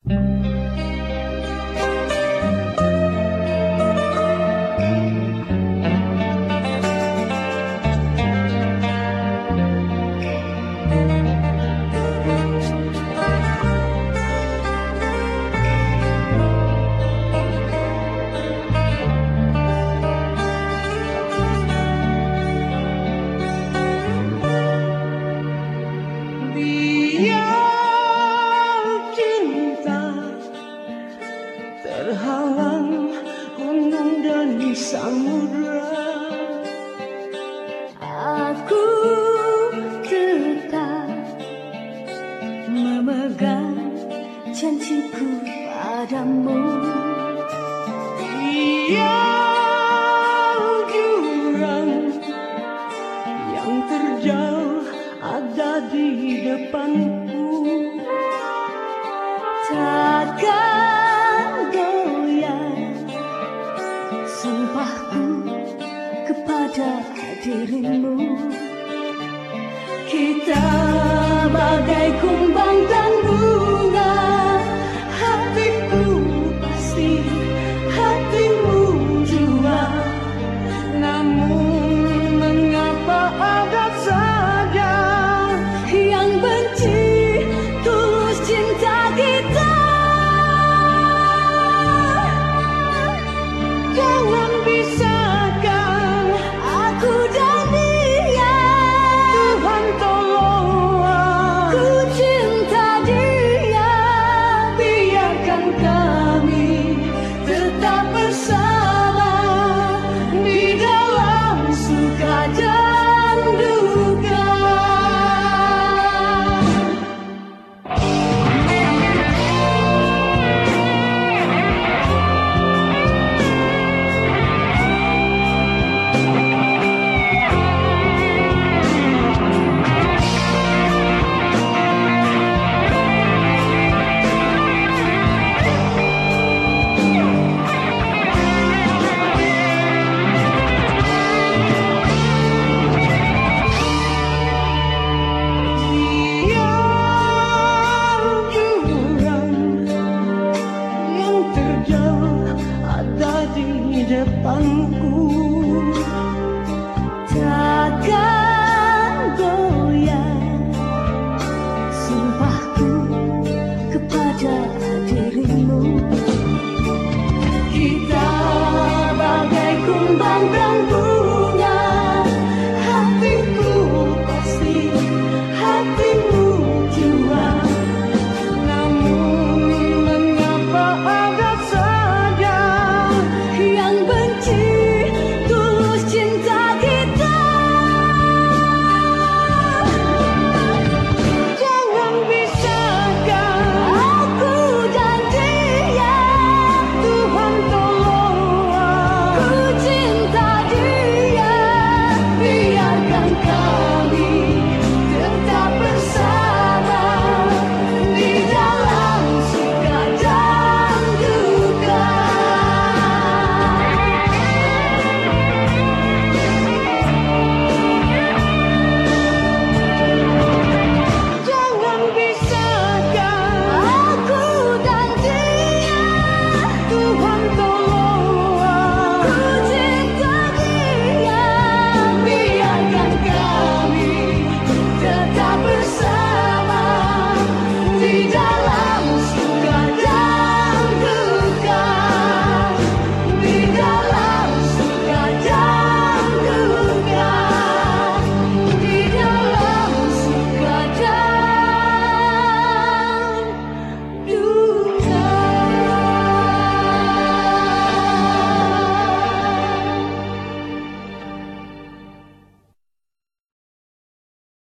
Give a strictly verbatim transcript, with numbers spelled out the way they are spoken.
Terhalang gunung dan samudra, aku tetap memegang janjiku padamu. Tiang jurang yang terjal ada di depanku, Takkan goyah sumpahku kepada dirimu. Kita bagai kumbang dan bunga, hatiku pasti hatimu jua. namun mengapa ada saja Yang benci tulus cinta kita. jangan pisahkan Aku dan dia, Tuhan tolonglah. ku cinta dia. Biarkan kami tetap bersama di dalam suka dan duka. Depanku Takkan goyah sumpahku kepada dirimu.